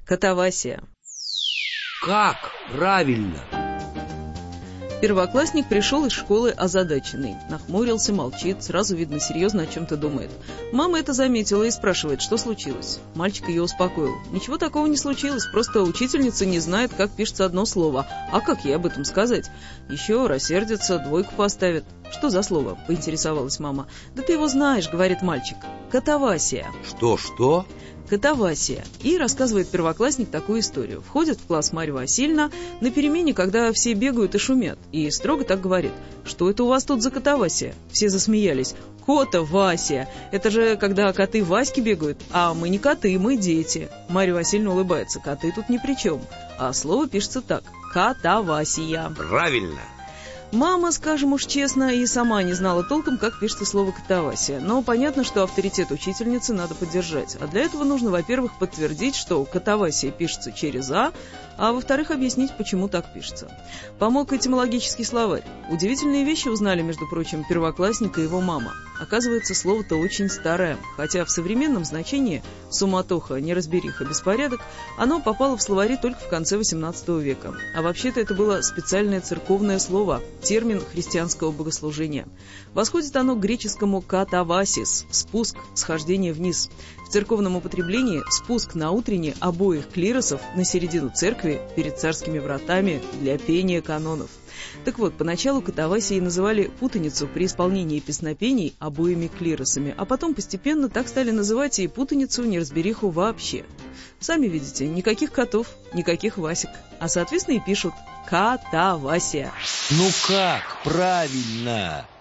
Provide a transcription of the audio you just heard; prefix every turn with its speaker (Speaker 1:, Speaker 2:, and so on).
Speaker 1: Катавасия.
Speaker 2: Как правильно?
Speaker 1: Первоклассник пришел из школы озадаченный. Нахмурился, молчит, сразу видно, серьезно о чем-то думает. Мама это заметила и спрашивает, что случилось. Мальчик ее успокоил. Ничего такого не случилось, просто учительница не знает, как пишется одно слово. А как ей об этом сказать? Еще рассердится, двойку поставит. Что за слово? Поинтересовалась мама. Да ты его знаешь, говорит мальчик. Катавасия.
Speaker 2: Что?
Speaker 1: Катавасия. И рассказывает первоклассник такую историю. Входит в класс Марья Васильевна на перемене, когда все бегают и шумят. И строго так говорит: что это у вас тут за катавасия? Все засмеялись. Кота Вася. Это же когда коты Васьки бегают. А мы не коты, мы дети. Марья Васильевна улыбается. Коты тут ни при чем. А слово пишется так: катавасия.
Speaker 2: Правильно.
Speaker 1: Мама, скажем уж честно, и сама не знала толком, как пишется слово «катавасия». Но понятно, что авторитет учительницы надо поддержать. А для этого нужно, во-первых, подтвердить, что катавасия пишется через а во-вторых, объяснить, почему так пишется. Помог этимологический словарь. Удивительные вещи узнали, между прочим, первоклассник и его мама. Оказывается, слово-то очень старое, хотя в современном значении суматоха, неразбериха, беспорядок, оно попало в словари только в конце XVIII века. А вообще-то это было специальное церковное слово, термин христианского богослужения. Восходит оно к греческому «катавасис» – спуск, схождение вниз. В церковном употреблении спуск на утренне обоих клиросов на середину церкви перед царскими вратами для пения канонов. Так вот, поначалу катавасией называли путаницу при исполнении песнопений обоими клиросами, а потом постепенно так стали называть и путаницу, неразбериху вообще. Сами видите, никаких котов, никаких Васек, а соответственно и пишут «катавасия».
Speaker 2: Ну как правильно?